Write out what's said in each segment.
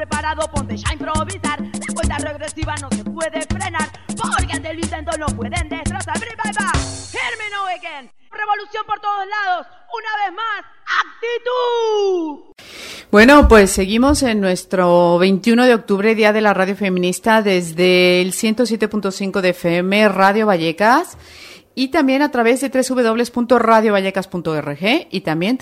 preparado, ponte ya a improvisar. La cuenta regresiva no se puede frenar, porque ante el intento no pueden destrozar. Bye, bye, bye. Hear me now again. Revolución por todos lados. Una vez más, actitud. Bueno, pues seguimos en nuestro 21 de octubre, Día de la Radio Feminista, desde el 107.5 de FM, Radio Vallecas, y también a través de www.radiovallecas.org y también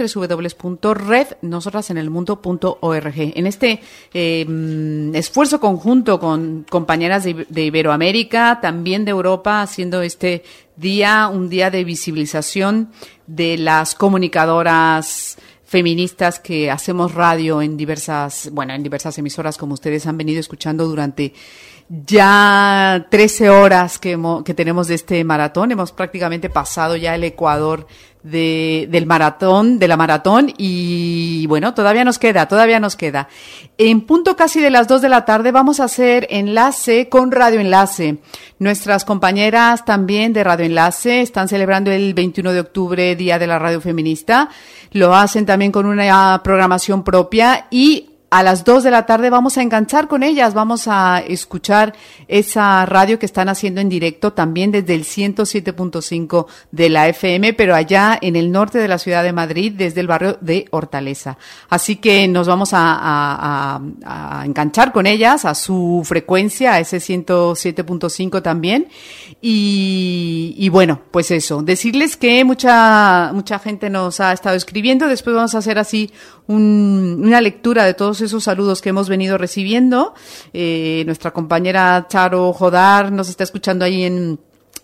www.rednosotrasenelmundo.org. En este esfuerzo conjunto con compañeras de Iberoamérica, también de Europa, haciendo este día un día de visibilización de las comunicadoras feministas que hacemos radio en diversas emisoras, como ustedes han venido escuchando durante ya 13 horas que tenemos de este maratón. Hemos prácticamente pasado ya el ecuador de la maratón, y bueno, todavía nos queda. En punto casi de las 2 de la tarde vamos a hacer enlace con Radio Enlace. Nuestras compañeras también de Radio Enlace están celebrando el 21 de octubre, Día de la Radio Feminista. Lo hacen también con una programación propia, y a las 2 de la tarde vamos a enganchar con ellas, vamos a escuchar esa radio que están haciendo en directo también desde el 107.5 de la FM, pero allá en el norte de la ciudad de Madrid, desde el barrio de Hortaleza. Así que nos vamos a enganchar con ellas, a su frecuencia, a ese 107.5 también. Y bueno, pues eso, decirles que mucha gente nos ha estado escribiendo. Después vamos a hacer así una lectura de todos esos saludos que hemos venido recibiendo. Nuestra compañera Charo Jodar nos está escuchando ahí en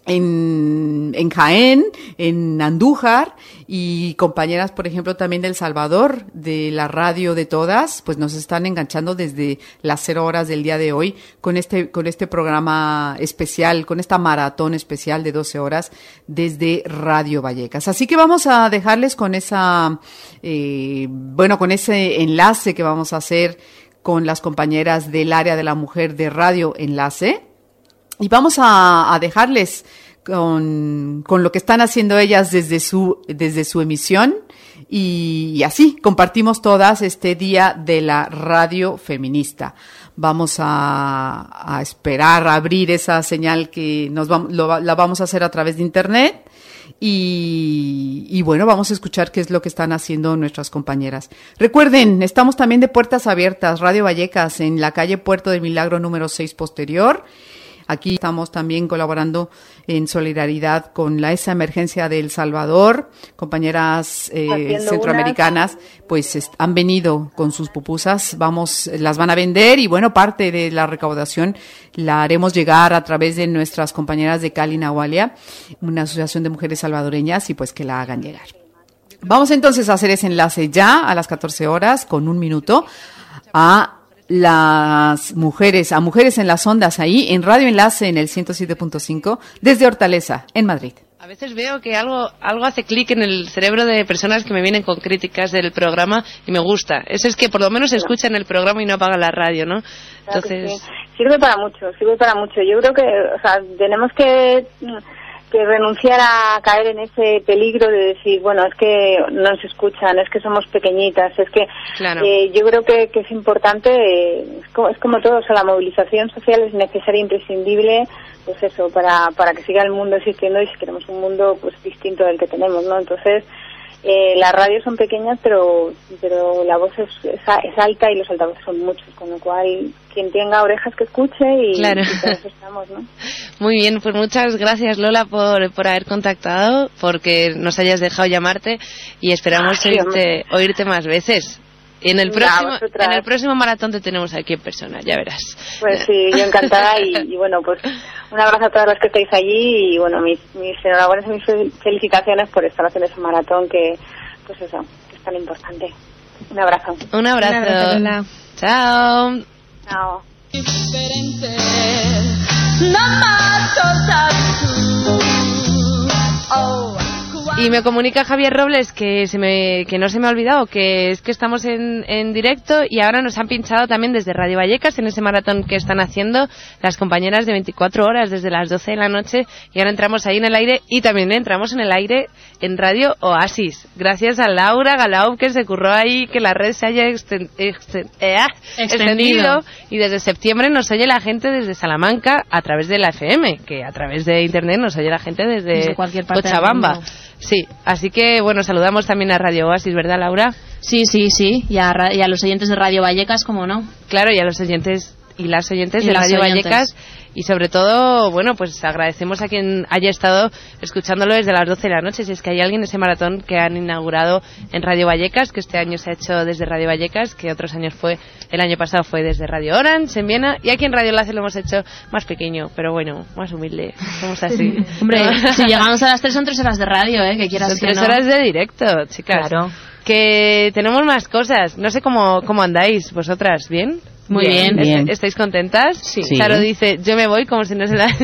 Jaén, en Andújar, y compañeras, por ejemplo, también del Salvador, de la radio de todas, pues nos están enganchando desde las 0 horas del día de hoy con este programa especial, con esta maratón especial de 12 horas desde Radio Vallecas. Así que vamos a dejarles con con ese enlace que vamos a hacer con las compañeras del área de la mujer de Radio Enlace. Y vamos a dejarles con lo que están haciendo ellas desde su emisión, y así compartimos todas este Día de la Radio Feminista. Vamos a esperar a abrir esa señal que la vamos a hacer a través de internet. Y bueno, vamos a escuchar qué es lo que están haciendo nuestras compañeras. Recuerden, estamos también de puertas abiertas, Radio Vallecas, en la calle Puerto del Milagro número 6 posterior. Aquí estamos también colaborando en solidaridad con esa emergencia de El Salvador. Compañeras centroamericanas pues han venido con sus pupusas, las van a vender, y bueno, parte de la recaudación la haremos llegar a través de nuestras compañeras de Cali Nahualia, una asociación de mujeres salvadoreñas, y pues que la hagan llegar. Vamos entonces a hacer ese enlace ya a las 14 horas con 1 minuto a Mujeres en las Ondas, ahí en Radio Enlace en el 107.5 desde Hortaleza, en Madrid. A veces veo que algo hace clic en el cerebro de personas que me vienen con críticas del programa, y me gusta. Eso es que por lo menos escuchan el programa y no apagan la radio, ¿no? Entonces, sí. Sirve para mucho. Yo creo que, tenemos que renunciar a caer en ese peligro de decir, bueno, es que no nos escuchan, es que somos pequeñitas, es que claro. Yo creo que es importante, es como todo, la movilización social es necesaria e imprescindible, pues eso, para que siga el mundo existiendo, y si queremos un mundo pues distinto del que tenemos, ¿no? Entonces, las radios son pequeñas, pero la voz es alta, y los altavoces son muchos, con lo cual quien tenga orejas que escuche, y, claro. Y por eso estamos, ¿no? Muy bien, pues muchas gracias, Lola, por haber contactado, porque nos hayas dejado llamarte, y esperamos oírte más veces. En el próximo maratón te tenemos aquí en persona, ya verás. Pues sí, yo encantada, y bueno, pues un abrazo a todas las que estáis allí, y bueno, mis enhorabuenas y mis felicitaciones por estar haciendo ese maratón que, pues eso, que es tan importante. Un abrazo. Un abrazo, Lola. Chao. Chao. Diferente, no más cosas tú. Oh, Y me comunica Javier Robles que no se me ha olvidado, que es que estamos en directo y ahora nos han pinchado también desde Radio Vallecas en ese maratón que están haciendo las compañeras de 24 horas desde las 12 de la noche, y ahora entramos ahí en el aire, y también entramos en el aire en Radio Oasis. Gracias a Laura Galau, que se curró ahí que la red se haya extendido, y desde septiembre nos oye la gente desde Salamanca a través de la FM, que a través de internet nos oye la gente desde cualquier parte Cochabamba. Sí, así que bueno, saludamos también a Radio Oasis, ¿verdad, Laura? Sí, y a los oyentes de Radio Vallecas, ¿cómo no? Claro, y a los oyentes y las oyentes de Radio Vallecas, y sobre todo, bueno, pues agradecemos a quien haya estado escuchándolo desde las 12 de la noche, si es que hay alguien en ese maratón que han inaugurado en Radio Vallecas, que este año se ha hecho desde Radio Vallecas, que otros años el año pasado fue desde Radio Orange en Viena, y aquí en Radio Enlace lo hemos hecho más pequeño, pero bueno, más humilde, somos así. Hombre, si llegamos a las 3 son 3 horas de radio, que quieras son que 3 no. horas de directo, chicas. Claro. Que tenemos más cosas, no sé cómo andáis vosotras, ¿bien? Muy bien. ¿Estáis contentas? Sí. Charo dice, yo me voy, como si no se la...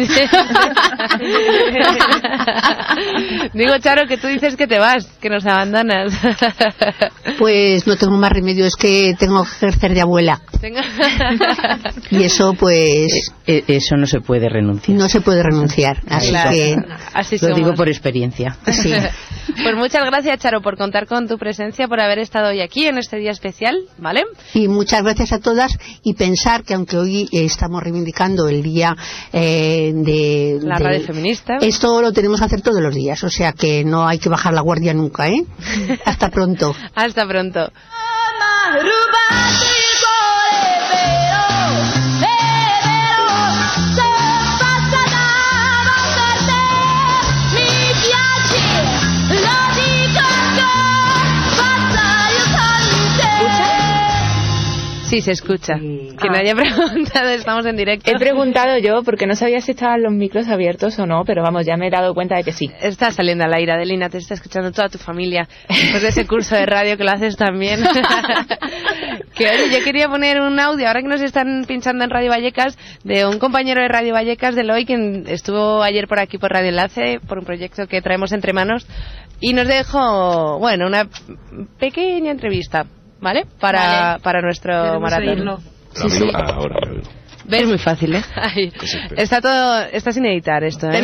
Digo, Charo, que tú dices que te vas, que nos abandonas. Pues no tengo más remedio, es que tengo que ejercer de abuela. Y eso, pues... Eso no se puede renunciar. No se puede renunciar, así claro, que... Así lo digo por experiencia. Sí. Pues muchas gracias, Charo, por contar con tu presencia, por haber estado hoy aquí en este día especial, ¿vale? Y muchas gracias a todas, y pensar que aunque hoy estamos reivindicando el día de la radio feminista, esto lo tenemos que hacer todos los días, o sea que no hay que bajar la guardia nunca, ¿eh? Hasta pronto. Hasta pronto. Sí, se escucha. Quien haya preguntado, estamos en directo. He preguntado yo porque no sabía si estaban los micros abiertos o no, pero vamos, ya me he dado cuenta de que sí. Está saliendo al aire, Adelina, te está escuchando toda tu familia después de ese curso de radio que lo haces también. Que oye, yo quería poner un audio, ahora que nos están pinchando en Radio Vallecas, de un compañero de Radio Vallecas, de Eloy, que estuvo ayer por aquí por Radio Enlace, por un proyecto que traemos entre manos, y nos dejó, bueno, una pequeña entrevista, ¿vale? Para nuestro maratón. Sí. Ahora me oigo. ¿Ves? Es muy fácil, ¿eh? Ay, está sin editar esto, ¿eh?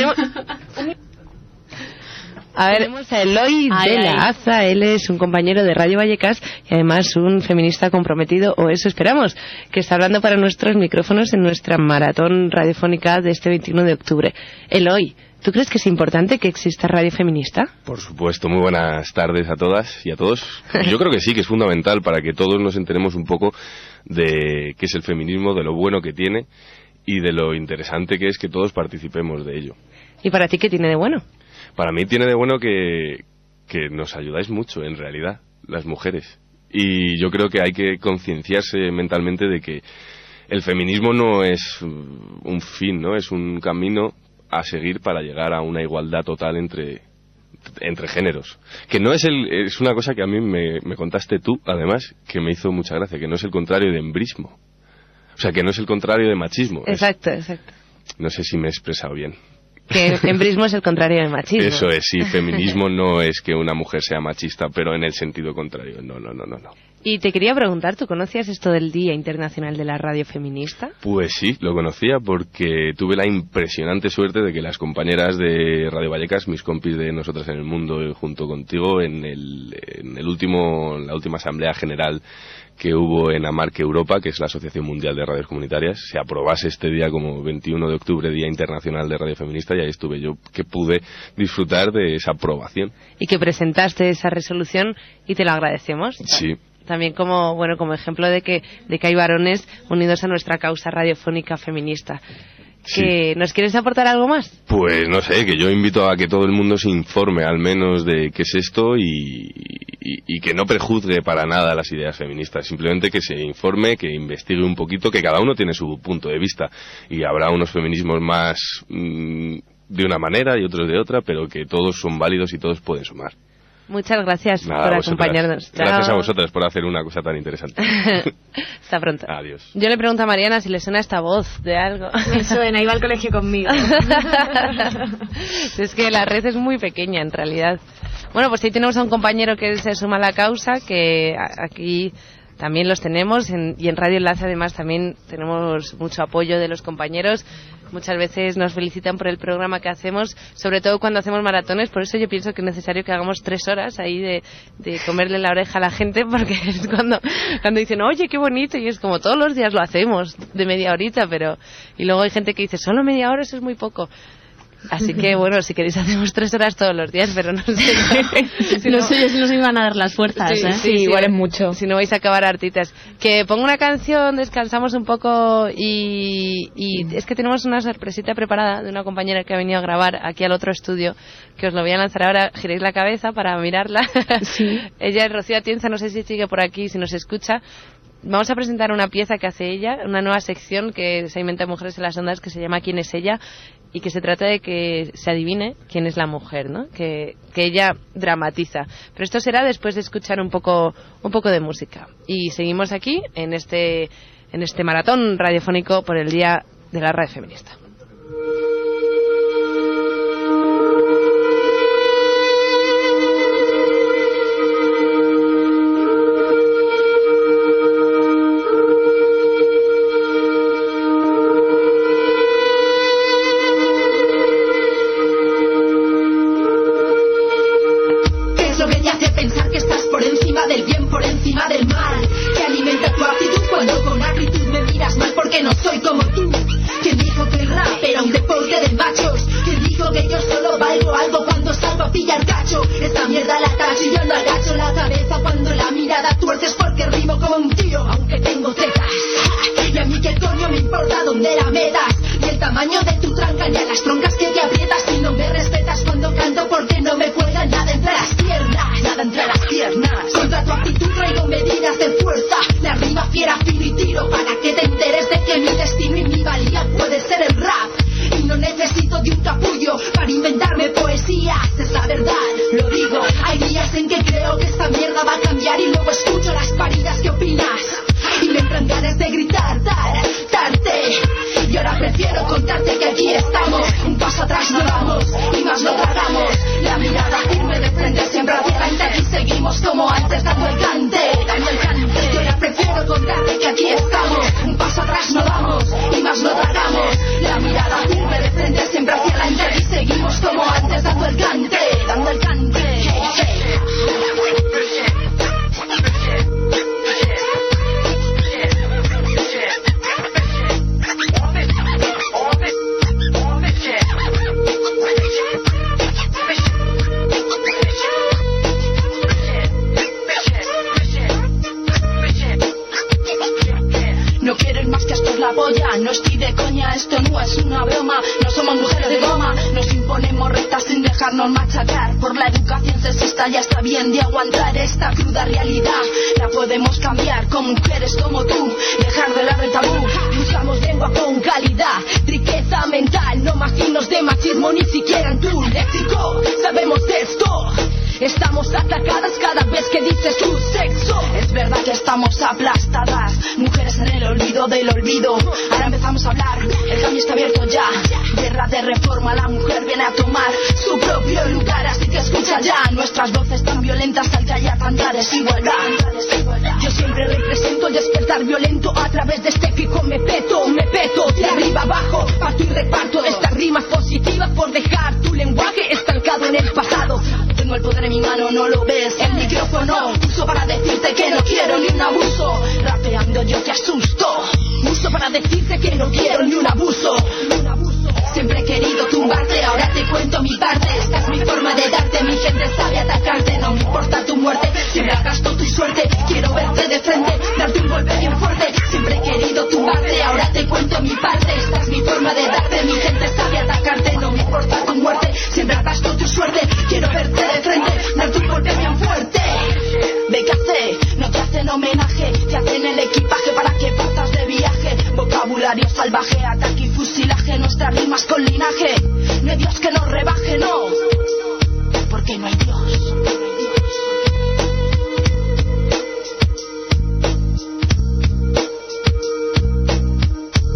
Tenemos a Eloy de la Aza. Él es un compañero de Radio Vallecas y además un feminista comprometido, o eso esperamos, que está hablando para nuestros micrófonos en nuestra maratón radiofónica de este 21 de octubre. Eloy, ¿tú crees que es importante que exista radio feminista? Por supuesto, muy buenas tardes a todas y a todos. Yo creo que sí, que es fundamental para que todos nos enteremos un poco de qué es el feminismo, de lo bueno que tiene y de lo interesante que es que todos participemos de ello. ¿Y para ti qué tiene de bueno? Para mí tiene de bueno que nos ayudáis mucho, en realidad, las mujeres. Y yo creo que hay que concienciarse mentalmente de que el feminismo no es un fin, ¿no? Es un camino a seguir para llegar a una igualdad total entre géneros. Que no es es una cosa que a mí me contaste tú, además, que me hizo mucha gracia, que no es el contrario de embrismo. O sea, que no es el contrario de machismo. Exacto. No sé si me he expresado bien. Que embrismo es el contrario de machismo. Eso es, sí, feminismo no es que una mujer sea machista, pero en el sentido contrario, no. Y te quería preguntar, ¿tú conocías esto del Día Internacional de la Radio Feminista? Pues sí, lo conocía porque tuve la impresionante suerte de que las compañeras de Radio Vallecas, mis compis de Nosotras en el Mundo, junto contigo, en la última Asamblea General que hubo en AMARC Europa, que es la Asociación Mundial de Radios Comunitarias, se aprobase este día como 21 de octubre, Día Internacional de Radio Feminista, y ahí estuve yo, que pude disfrutar de esa aprobación. Y que presentaste esa resolución y te lo agradecemos. Sí. También como ejemplo de que hay varones unidos a nuestra causa radiofónica feminista. Sí. ¿Nos quieres aportar algo más? Pues no sé, que yo invito a que todo el mundo se informe al menos de qué es esto y que no prejuzgue para nada las ideas feministas, simplemente que se informe, que investigue un poquito, que cada uno tiene su punto de vista y habrá unos feminismos más de una manera y otros de otra, pero que todos son válidos y todos pueden sumar. Muchas gracias por acompañarnos. Gracias a vosotras por hacer una cosa tan interesante. Hasta pronto. Adiós. Yo le pregunto a Mariana si le suena esta voz de algo. Me suena, iba al colegio conmigo. Es que la red es muy pequeña en realidad. Bueno, pues ahí tenemos a un compañero que se suma a la causa, que aquí también los tenemos, y en Radio Enlace además también tenemos mucho apoyo de los compañeros. Muchas veces nos felicitan por el programa que hacemos, sobre todo cuando hacemos maratones. Por eso yo pienso que es necesario que hagamos 3 horas ahí de comerle la oreja a la gente, porque es cuando dicen, oye, qué bonito, y es como todos los días lo hacemos, de media horita, y luego hay gente que dice, solo media hora, eso es muy poco. Así que, bueno, si queréis hacemos 3 horas todos los días, pero no sé. No sé si nos iban a dar las fuerzas, ¿eh? Sí, igual es mucho. Si no vais a acabar hartitas. Que pongo una canción, descansamos un poco y es que tenemos una sorpresita preparada de una compañera que ha venido a grabar aquí al otro estudio, que os lo voy a lanzar ahora. Giréis la cabeza para mirarla. Sí. Ella es Rocío Atienza, no sé si sigue por aquí, si nos escucha. Vamos a presentar una pieza que hace ella, una nueva sección que se inventa Mujeres en las Ondas, que se llama ¿Quién es ella? Y que se trata de que se adivine quién es la mujer, ¿no? Que ella dramatiza. Pero esto será después de escuchar un poco de música. Y seguimos aquí en este maratón radiofónico por el Día de la Radio Feminista.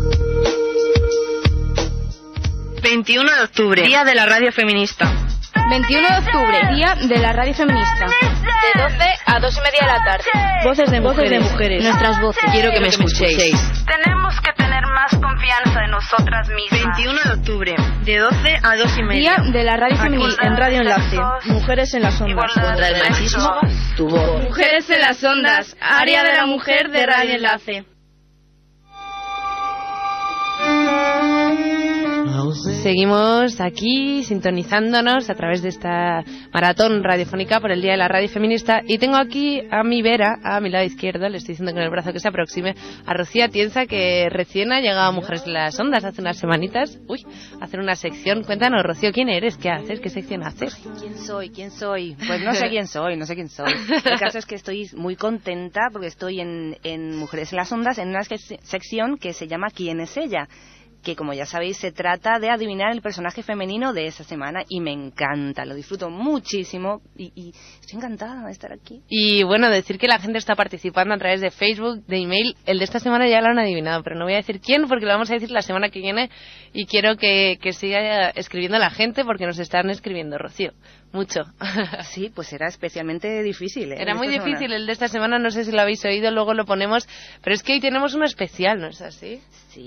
Día de la Radio Feminista. 21 de octubre, Día de la Radio Feminista. De 12 a 2:30 de la tarde. Voces de mujeres. Nuestras voces. Quiero que me escuchéis. Tenemos que tener más confianza en nosotras mismas. 21 de octubre, de 12 a 2:30. Día de la Radio Feminista. En Radio Enlace. Mujeres en las ondas. Contra el machismo, tu voz. Mujeres en las ondas. Área de la mujer de Radio Enlace. Seguimos aquí sintonizándonos a través de esta maratón radiofónica por el Día de la Radio Feminista y tengo aquí a mi Vera, a mi lado izquierdo, le estoy diciendo con el brazo que se aproxime, a Rocío Atienza, que recién ha llegado a Mujeres en las Ondas hace unas semanitas, a hacer una sección. Cuéntanos, Rocío, ¿quién eres? ¿Qué haces? ¿Qué sección haces? ¿Quién soy? Pues no sé quién soy. El caso es que estoy muy contenta porque estoy en Mujeres en las Ondas en una sección que se llama ¿Quién es ella?, que como ya sabéis se trata de adivinar el personaje femenino de esa semana y me encanta, lo disfruto muchísimo y estoy encantada de estar aquí. Y bueno, decir que la gente está participando a través de Facebook, de email. El de esta semana ya lo han adivinado, pero no voy a decir quién porque lo vamos a decir la semana que viene y quiero que siga escribiendo la gente porque nos están escribiendo, Rocío. Mucho. Sí, pues era especialmente difícil. Era muy difícil el de esta semana, no sé si lo habéis oído, luego lo ponemos, pero es que hoy tenemos uno especial, ¿no es así?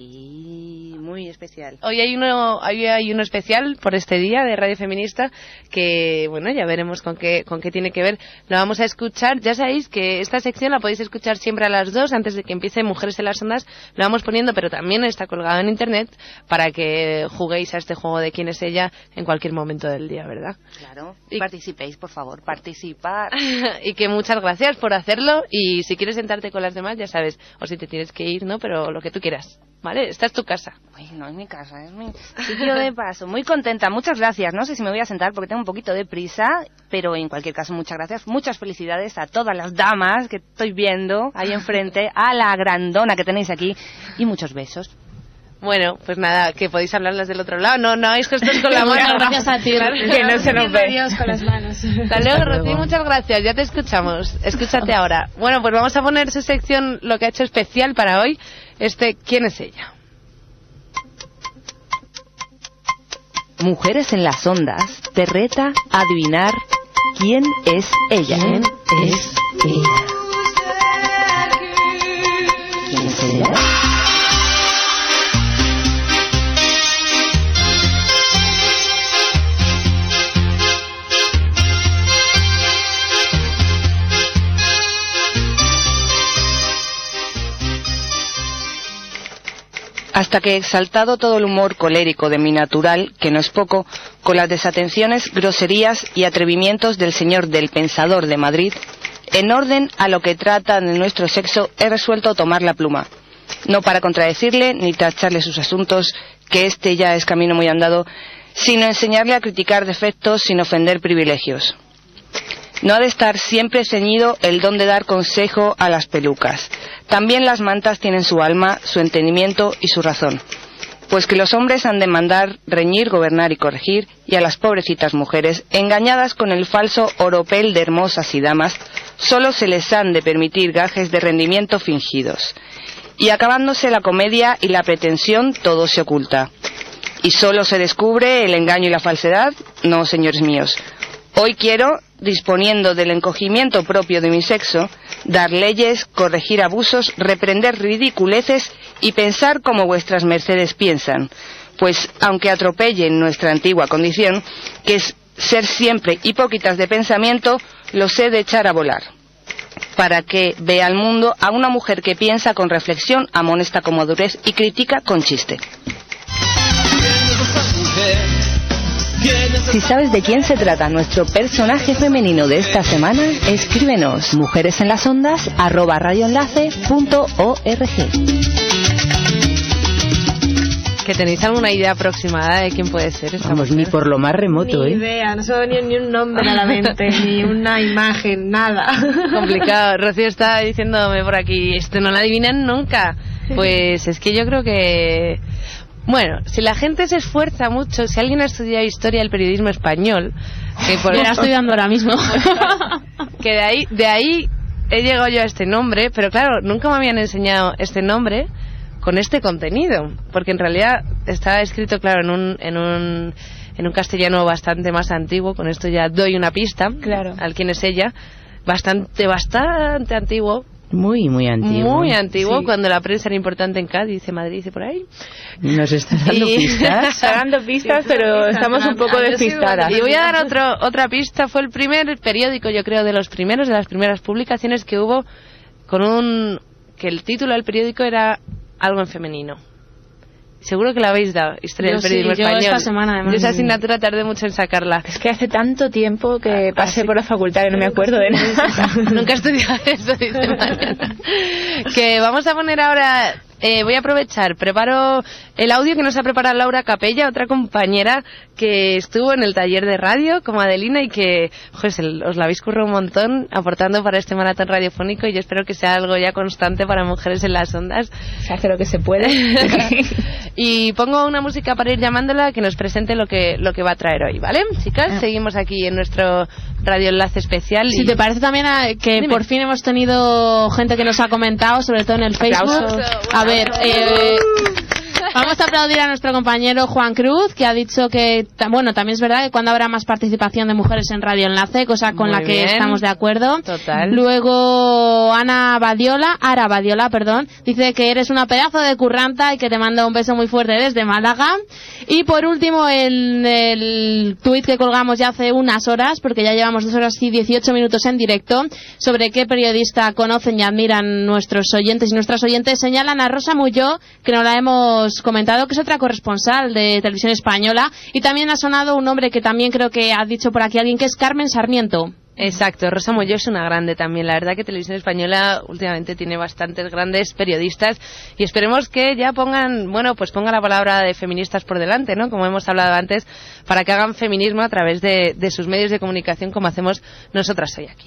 Sí, muy especial. Hoy hay uno especial por este día de Radio Feminista que, bueno, ya veremos con qué tiene que ver. Lo vamos a escuchar. Ya sabéis que esta sección la podéis escuchar siempre a las 2 antes de que empiece Mujeres en las Ondas. Lo vamos poniendo, pero también está colgado en internet para que juguéis a este juego de quién es ella en cualquier momento del día, ¿verdad? Claro. Y participéis, por favor, participar. Y que muchas gracias por hacerlo y si quieres sentarte con las demás, ya sabes, o si te tienes que ir, ¿no? Pero lo que tú quieras. ¿Vale? Esta es tu casa. Uy, no es mi casa, es mi sitio de paso. Muy contenta, muchas gracias. No sé si me voy a sentar porque tengo un poquito de prisa, pero en cualquier caso, muchas gracias. Muchas felicidades a todas las damas que estoy viendo ahí enfrente, a la grandona que tenéis aquí y muchos besos. Bueno, pues nada, que podéis hablarlas del otro lado. No hagáis gestos con la mano. Gracias a ti. Claro, que no se nos ve. Dios con las manos. Hasta luego, Rocío, muchas gracias. Ya te escuchamos. Escúchate ahora. Bueno, pues vamos a poner su sección, lo que ha hecho especial para hoy, ¿Quién es ella? Mujeres en las Ondas te reta a adivinar quién es ella. ¿Quién es ella? ¿Quién es ella? Hasta que, exaltado todo el humor colérico de mi natural, que no es poco, con las desatenciones, groserías y atrevimientos del señor del Pensador de Madrid, en orden a lo que trata de nuestro sexo, he resuelto tomar la pluma. No para contradecirle ni tacharle sus asuntos, que este ya es camino muy andado, sino enseñarle a criticar defectos sin ofender privilegios. No ha de estar siempre ceñido el don de dar consejo a las pelucas. También las mantas tienen su alma, su entendimiento y su razón. Pues que los hombres han de mandar, reñir, gobernar y corregir, y a las pobrecitas mujeres, engañadas con el falso oropel de hermosas y damas, solo se les han de permitir gajes de rendimiento fingidos. Y acabándose la comedia y la pretensión, todo se oculta. ¿Y solo se descubre el engaño y la falsedad? No, señores míos. Hoy quiero, disponiendo del encogimiento propio de mi sexo, dar leyes, corregir abusos, reprender ridiculeces y pensar como vuestras mercedes piensan, pues aunque atropellen nuestra antigua condición, que es ser siempre hipócritas de pensamiento, los he de echar a volar, para que vea al mundo a una mujer que piensa con reflexión, amonesta con madurez y critica con chiste. Si sabes de quién se trata nuestro personaje femenino de esta semana, escríbenos mujeresenlasondas@radioenlace.org. ¿Que tenéis alguna idea aproximada de quién puede ser esta Vamos, mujer? ni por lo más remoto, Ni idea, no se me ni un nombre a la mente, ni una imagen, nada. Complicado. Rocío está diciéndome por aquí, esto no lo adivinan nunca. Pues es que yo creo que... Bueno, si la gente se esfuerza mucho, si alguien ha estudiado historia del periodismo español, que por Yo la estoy dando ahora mismo. que de ahí he llegado yo a este nombre, pero claro, nunca me habían enseñado este nombre con este contenido, porque en realidad estaba escrito, claro, en en un castellano bastante más antiguo. Con esto ya doy una pista al quién es ella. Bastante antiguo. Muy antiguo. Muy antiguo, sí. Cuando la prensa era importante en Cádiz, en Madrid y por ahí. Nos estás dando pistas. Está dando pistas, pero estamos un poco despistadas. Y voy a dar otra pista. Fue el primer periódico, yo creo, de las primeras publicaciones que hubo que el título del periódico era algo en femenino. Seguro que la habéis dado, Historia del Periodismo Español. Esta semana, además. Yo esa asignatura tardé mucho en sacarla. Es que hace tanto tiempo que pasé por la facultad que no me acuerdo de nada. Nunca he estudiado eso, dice Mariana. Que vamos a poner ahora... voy a aprovechar, preparo el audio que nos ha preparado Laura Capella, otra compañera que estuvo en el taller de radio como Adelina y que os la habéis currado un montón aportando para este maratón radiofónico, y yo espero que sea algo ya constante para Mujeres en las Ondas. Se hace lo que se puede. Y pongo una música para ir llamándola que nos presente lo que va a traer hoy, ¿vale? Chicas, seguimos aquí en nuestro Radio Enlace Especial. Si te parece también que Dime. Por fin hemos tenido gente que nos ha comentado, sobre todo en el Facebook. A ver, vamos a aplaudir a nuestro compañero Juan Cruz, que ha dicho que, bueno, también es verdad que cuando habrá más participación de mujeres en Radio Enlace, cosa con la que estamos de acuerdo. Total. Luego Ara Badiola, dice que eres una pedazo de curranta y que te manda un beso muy fuerte desde Málaga. Y por último, el tuit que colgamos ya hace unas horas, porque ya llevamos 2 horas y 18 minutos en directo, sobre qué periodista conocen y admiran nuestros oyentes y nuestras oyentes, señalan a Rosa Mulló, que nos la hemos comentado, que es otra corresponsal de Televisión Española, y también ha sonado un nombre que también creo que ha dicho por aquí alguien, que es Carmen Sarmiento. Exacto, Rosa Mulló es una grande también. La verdad que Televisión Española últimamente tiene bastantes grandes periodistas y esperemos que ya pongan la palabra de feministas por delante, ¿no? Como hemos hablado antes, para que hagan feminismo a través de sus medios de comunicación, como hacemos nosotras hoy aquí.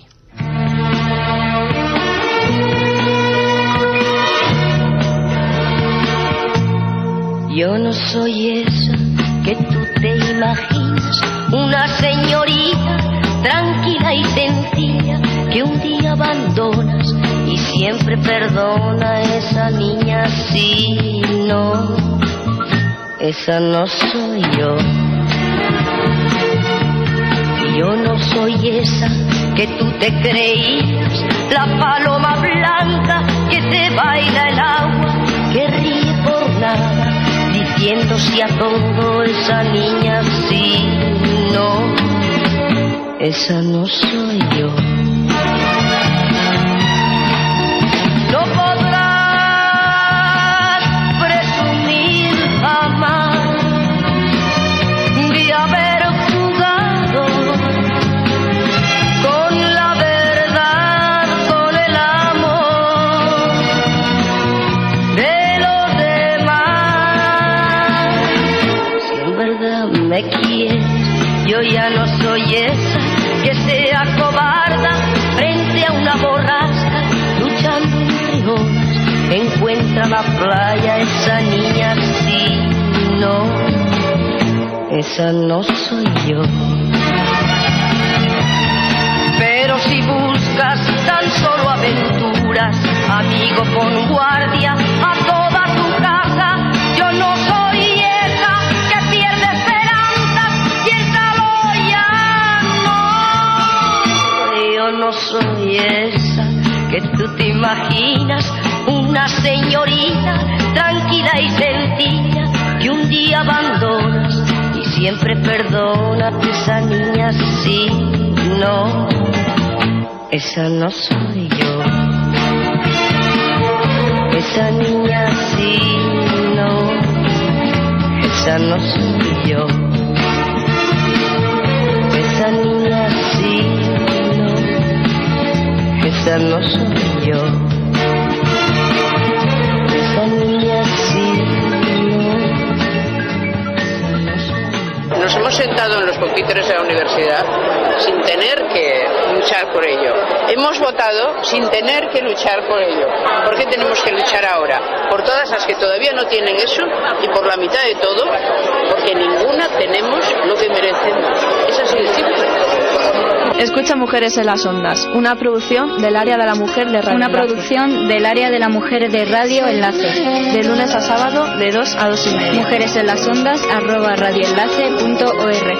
Yo no soy esa que tú te imaginas, una señorita tranquila y sencilla que un día abandonas y siempre perdona. Esa niña sí, no, esa no soy yo. Yo no soy esa que tú te creías, la paloma blanca que te baila el agua, que ríe por nada, diciendo sí a todo. Esa niña sí, no, esa no soy yo. No podrás presumir jamás de haber jugado con la verdad, con el amor de los demás. Si en verdad me quieres, yo ya no soy esa que sea cobarda frente a una borrasca, luchando entre olas, encuentra la playa. Esa niña sí, no, esa no soy yo. Pero si buscas tan solo aventuras, amigo, pon guardia a toda tu casa. Yo no soy esa que pierde esperanzas, piénsalo ya, no. Yo no soy esa que tú te imaginas, una señorita tranquila y sencilla que un día abandonas y siempre perdona. Esa niña sí, no, esa no soy yo. Esa niña sí, no, esa no soy yo. Esa niña sí, no, esa no soy yo. Esa niña sí, no. Nos hemos sentado en los pupitres de la universidad sin tener que luchar por ello. Hemos votado sin tener que luchar por ello. ¿Por qué tenemos que luchar ahora? Por todas las que todavía no tienen eso y por la mitad de todo, porque ninguna tenemos lo que merecemos. Es así de simple. Escucha Mujeres en las Ondas, una producción del área de la mujer de Radio Una Enlace. producción del área de la mujer de Radio Enlace. De lunes a sábado, de 2 a 2 y media. Mujeres en las Ondas, @radioenlace.org.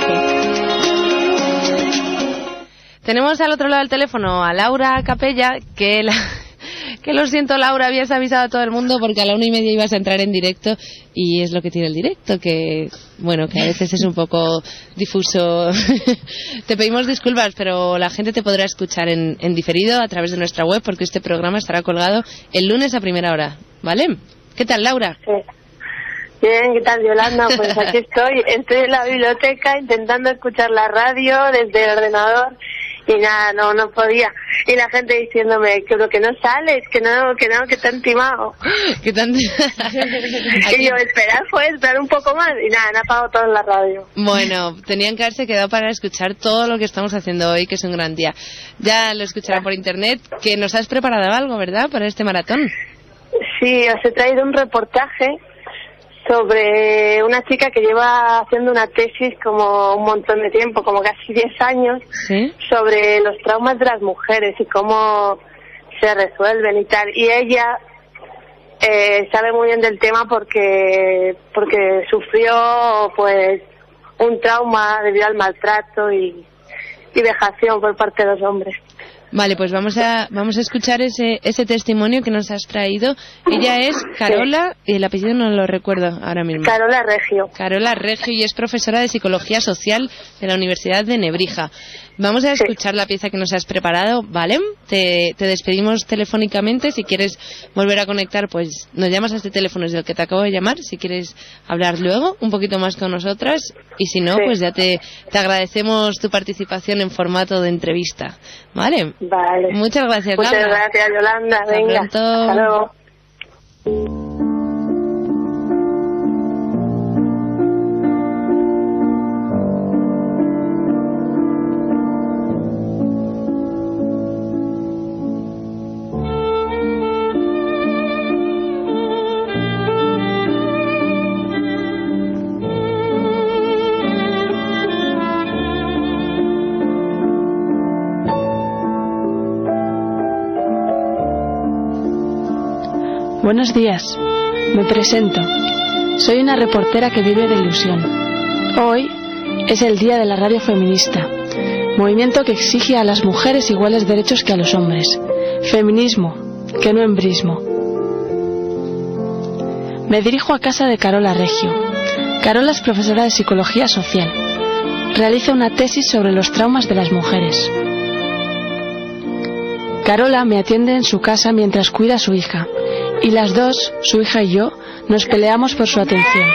Tenemos al otro lado del teléfono a Laura Capella, que lo siento, Laura, habías avisado a todo el mundo porque a la 1:30 ibas a entrar en directo, y es lo que tiene el directo, que bueno, que a veces es un poco difuso. Te pedimos disculpas, pero la gente te podrá escuchar en diferido a través de nuestra web, porque este programa estará colgado el lunes a primera hora, ¿vale? ¿Qué tal, Laura? Sí. Bien, ¿qué tal, Yolanda? Pues aquí estoy en la biblioteca intentando escuchar la radio desde el ordenador y nada, no podía. Y la gente diciéndome que no sales, que te han timado. ¿Qué tan... Y yo, esperar un poco más, y nada, han apagado todo en la radio. Bueno, tenían que haberse quedado para escuchar todo lo que estamos haciendo hoy, que es un gran día. Ya lo escucharán por internet, que nos has preparado algo, ¿verdad?, para este maratón. Sí, os he traído un reportaje sobre una chica que lleva haciendo una tesis como un montón de tiempo, como casi 10 años, ¿sí?, sobre los traumas de las mujeres y cómo se resuelven y tal. Y ella sabe muy bien del tema porque sufrió pues un trauma debido al maltrato y vejación por parte de los hombres. Vale, pues vamos a escuchar ese testimonio que nos has traído. Ella es Carola, y el apellido no lo recuerdo ahora mismo. Carola Reggio. Carola Reggio, y es profesora de Psicología Social de la Universidad de Nebrija. Vamos a escuchar la pieza que nos has preparado, ¿vale? Te despedimos telefónicamente. Si quieres volver a conectar, pues nos llamas a este teléfono desde el que te acabo de llamar, si quieres hablar luego un poquito más con nosotras, y si no, pues ya te agradecemos tu participación en formato de entrevista, ¿vale? Vale. Muchas gracias, Laura. Muchas gracias, Yolanda. Venga, hasta luego. Buenos días, me presento. Soy una reportera que vive de ilusión. Hoy es el Día de la Radio Feminista, movimiento que exige a las mujeres iguales derechos que a los hombres. Feminismo, que no embrismo. Me dirijo a casa de Carola Reggio. Carola es profesora de Psicología Social. Realiza una tesis sobre los traumas de las mujeres. Carola me atiende en su casa mientras cuida a su hija. Y las dos, su hija y yo, nos peleamos por su atención.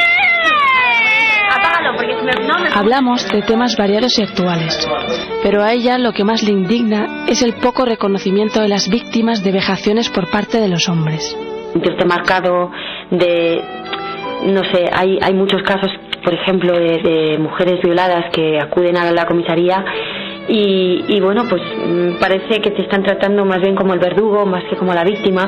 Hablamos de temas variados y actuales, pero a ella lo que más le indigna es el poco reconocimiento de las víctimas de vejaciones por parte de los hombres. Este marcado de, no sé, hay muchos casos, por ejemplo, de mujeres violadas que acuden a la comisaría y bueno, pues parece que te están tratando más bien como el verdugo, más que como la víctima.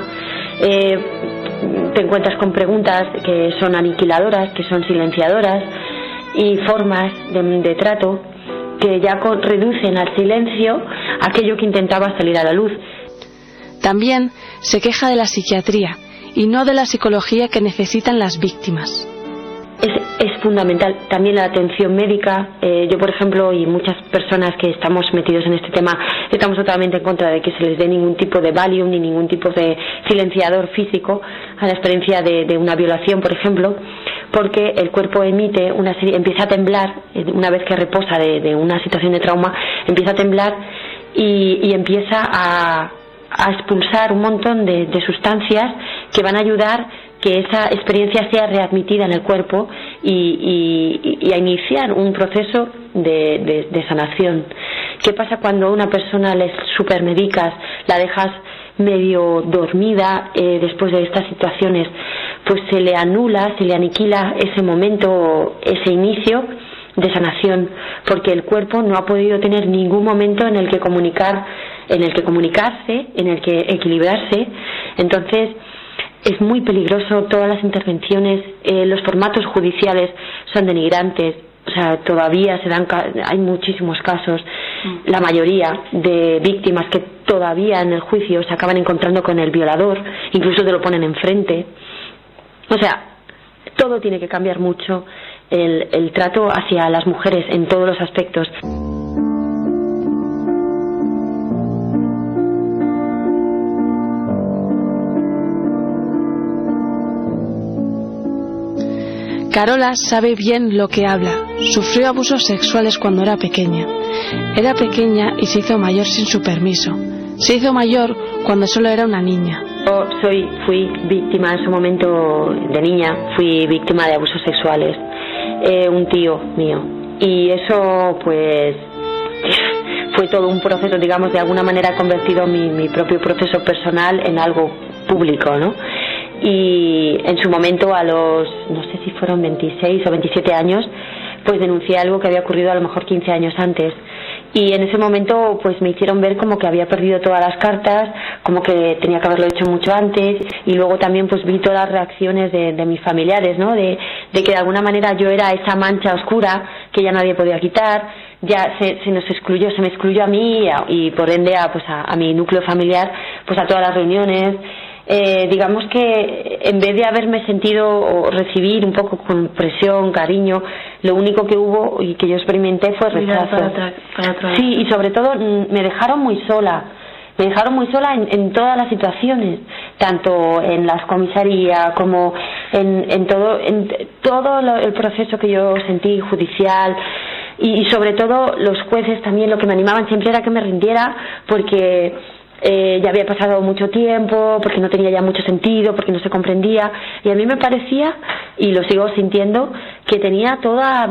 Te encuentras con preguntas que son aniquiladoras, que son silenciadoras, y formas de trato que ya reducen al silencio aquello que intentaba salir a la luz. También se queja de la psiquiatría y no de la psicología que necesitan las víctimas. Es fundamental también la atención médica. Yo, por ejemplo, y muchas personas que estamos metidos en este tema, estamos totalmente en contra de que se les dé ningún tipo de Valium ni ningún tipo de silenciador físico a la experiencia de una violación, por ejemplo, porque el cuerpo emite empieza a temblar una vez que reposa de una situación de trauma, empieza a temblar y empieza a expulsar un montón de sustancias que van a ayudar que esa experiencia sea readmitida en el cuerpo y a iniciar un proceso de sanación. ¿Qué pasa cuando a una persona le supermedicas, la dejas medio dormida después de estas situaciones? Pues se le anula, se le aniquila ese momento, ese inicio de sanación, porque el cuerpo no ha podido tener ningún momento en el que comunicarse, en el que equilibrarse. Entonces es muy peligroso todas las intervenciones, los formatos judiciales son denigrantes, o sea, todavía hay muchísimos casos la mayoría de víctimas que todavía en el juicio se acaban encontrando con el violador, incluso te lo ponen enfrente. O sea, todo tiene que cambiar mucho el trato hacia las mujeres en todos los aspectos. Carola sabe bien lo que habla. Sufrió abusos sexuales cuando era pequeña. Era pequeña y se hizo mayor sin su permiso. Se hizo mayor cuando solo era una niña. Yo fui víctima en su momento de niña, fui víctima de abusos sexuales. Un tío mío. Y eso pues fue todo un proceso, digamos, de alguna manera ha convertido mi propio proceso personal en algo público, ¿no? Y en su momento, a los, no sé si fueron 26 o 27 años, pues denuncié algo que había ocurrido a lo mejor 15 años antes. Y en ese momento pues me hicieron ver como que había perdido todas las cartas, como que tenía que haberlo hecho mucho antes. Y luego también pues vi todas las reacciones de mis familiares, ¿no? De que de alguna manera yo era esa mancha oscura que ya nadie podía quitar. Ya se me excluyó a mí y por ende a mi núcleo familiar, pues a todas las reuniones. Digamos que en vez de haberme sentido o recibir un poco con presión, cariño, lo único que hubo y que yo experimenté fue rechazo. Para atrás. Sí, y sobre todo me dejaron muy sola. Me dejaron muy sola en todas las situaciones, tanto en las comisarías como en todo el proceso que yo sentí judicial. Y sobre todo los jueces también lo que me animaban siempre era que me rindiera, porque ya había pasado mucho tiempo, porque no tenía ya mucho sentido, porque no se comprendía. Y a mí me parecía, y lo sigo sintiendo, que tenía toda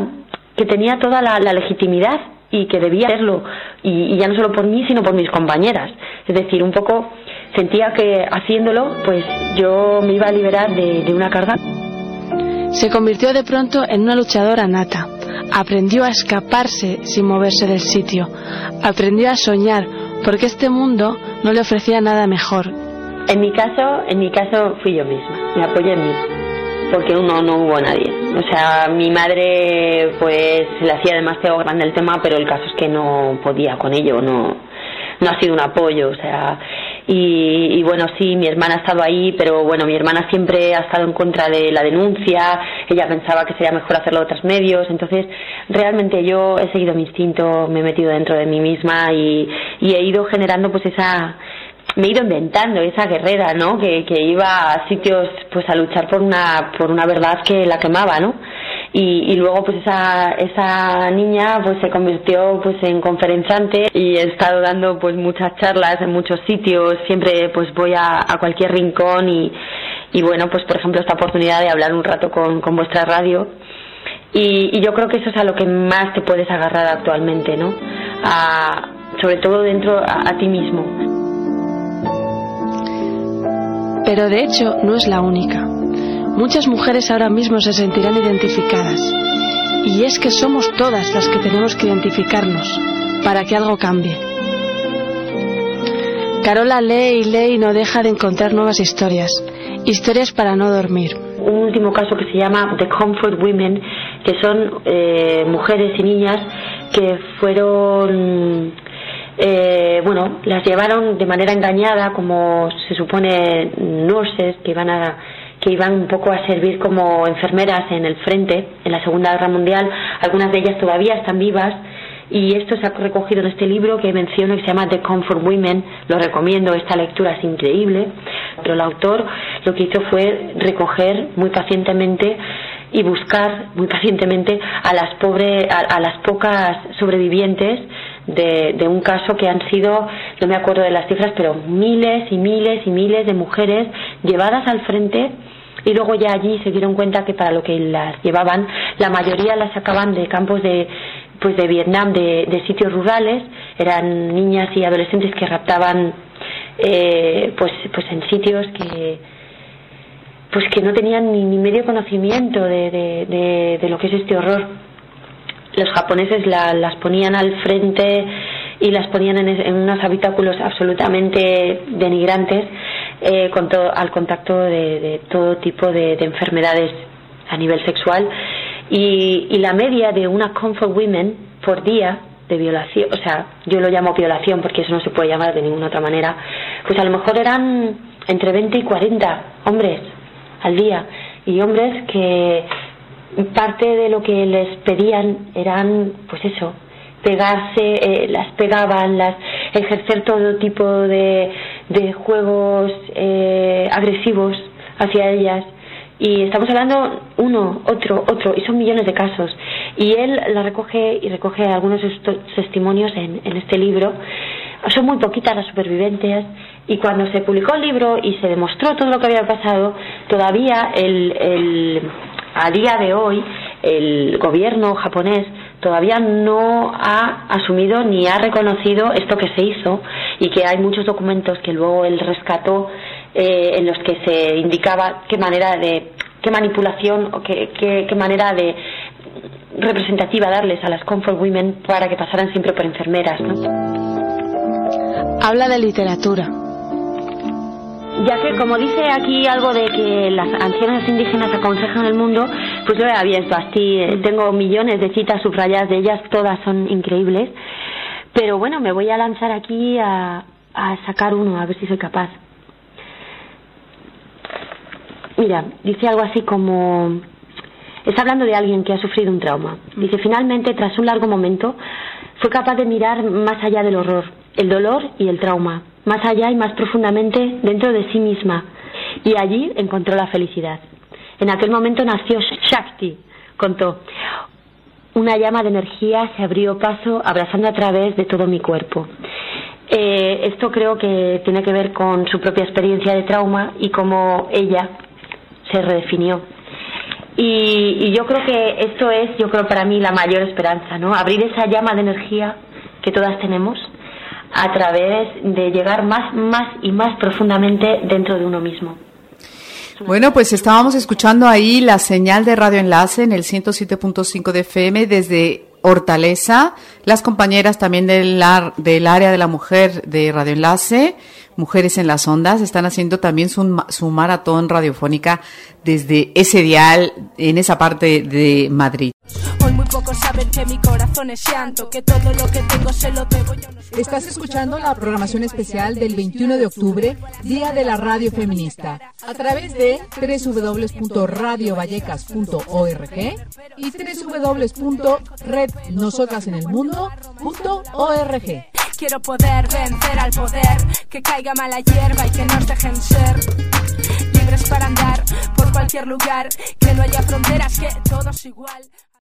la legitimidad y que debía hacerlo, y ya no solo por mí sino por mis compañeras. Es decir, un poco sentía que haciéndolo pues yo me iba a liberar de una carga. Se convirtió de pronto en una luchadora nata. Aprendió a escaparse sin moverse del sitio. Aprendió a soñar, porque este mundo no le ofrecía nada mejor. En mi caso fui yo misma. Me apoyé en mí, porque no hubo nadie. O sea, mi madre pues se le hacía demasiado grande el tema, pero el caso es que no podía con ello, no ha sido un apoyo, o sea, y bueno, sí, mi hermana ha estado ahí, pero bueno, mi hermana siempre ha estado en contra de la denuncia, ella pensaba que sería mejor hacerlo de otros medios. Entonces realmente yo he seguido mi instinto, me he metido dentro de mí misma y he ido generando pues me he ido inventando esa guerrera, ¿no? Que iba a sitios pues a luchar por una verdad que la quemaba, ¿no? Y luego pues esa niña pues se convirtió pues en conferenciante y he estado dando pues muchas charlas en muchos sitios. Siempre pues voy a cualquier rincón y bueno, pues por ejemplo esta oportunidad de hablar un rato con vuestra radio. Y yo creo que eso es a lo que más te puedes agarrar actualmente, ¿no? Sobre todo dentro a ti mismo. Pero de hecho no es la única. Muchas mujeres ahora mismo se sentirán identificadas. Y es que somos todas las que tenemos que identificarnos para que algo cambie. Carola lee y no deja de encontrar nuevas historias. Historias para no dormir. Un último caso que se llama The Comfort Women, que son mujeres y niñas que fueron... las llevaron de manera engañada, como se supone, nurses que iban un poco a servir como enfermeras en el frente en la Segunda Guerra Mundial. Algunas de ellas todavía están vivas y esto se ha recogido en este libro que menciono, que se llama The Comfort Women. Lo recomiendo, esta lectura es increíble. Pero el autor lo que hizo fue recoger muy pacientemente y buscar muy pacientemente a las pocas sobrevivientes de un caso que han sido, no me acuerdo de las cifras, pero miles y miles y miles de mujeres llevadas al frente, y luego ya allí se dieron cuenta que para lo que las llevaban, la mayoría las sacaban de campos de Vietnam, de sitios rurales. Eran niñas y adolescentes que raptaban pues en sitios que no tenían ni medio conocimiento de lo que es este horror. Los japoneses las ponían al frente y las ponían en unos habitáculos absolutamente denigrantes, al contacto de todo tipo de enfermedades a nivel sexual. Y la media de una Comfort Women por día de violación, o sea, yo lo llamo violación porque eso no se puede llamar de ninguna otra manera, pues a lo mejor eran entre 20 y 40 hombres al día, y hombres que parte de lo que les pedían eran, pues eso, pegarse, las pegaban, ejercer todo tipo de juegos agresivos hacia ellas. Y estamos hablando uno, otro, y son millones de casos. Y él la recoge y recoge algunos de estos testimonios en este libro. Son muy poquitas las supervivientes, y cuando se publicó el libro y se demostró todo lo que había pasado, todavía a día de hoy el gobierno japonés todavía no ha asumido ni ha reconocido esto que se hizo, y que hay muchos documentos que luego él rescató en los que se indicaba qué manipulación o qué manera de representativa darles a las comfort women para que pasaran siempre por enfermeras, ¿no? Habla de literatura. Ya que, como dice aquí algo de que las ancianas indígenas aconsejan el mundo, pues lo he abierto así. Tengo millones de citas subrayadas de ellas, todas son increíbles. Pero bueno, me voy a lanzar aquí a sacar uno, a ver si soy capaz. Mira, dice algo así como... Está hablando de alguien que ha sufrido un trauma. Dice, finalmente, tras un largo momento, fue capaz de mirar más allá del horror, el dolor y el trauma, más allá y más profundamente dentro de sí misma, y allí encontró la felicidad. En aquel momento nació Shakti, contó. Una llama de energía se abrió paso abrazando a través de todo mi cuerpo. Esto creo que tiene que ver con su propia experiencia de trauma y cómo ella se redefinió. Y yo creo que esto es, para mí la mayor esperanza, ¿no? Abrir esa llama de energía que todas tenemos a través de llegar más y más profundamente dentro de uno mismo. Bueno, pues estábamos escuchando ahí la señal de Radio Enlace en el 107.5 de FM desde Hortaleza, las compañeras también del área de la mujer de Radio Enlace, Mujeres en las Ondas, están haciendo también su maratón radiofónica desde ese dial en esa parte de Madrid. Hoy muy pocos saben que mi corazón es llanto, que todo lo que tengo se lo debo. Estás escuchando la programación especial del 21 de octubre, Día de la Radio Feminista, a través de www.radiovallecas.org y www.rednosotrasenelmundo.org. Quiero poder vencer al poder, que caiga mala hierba y que nos dejen ser libres para andar por cualquier lugar, que no haya fronteras, que todos igual.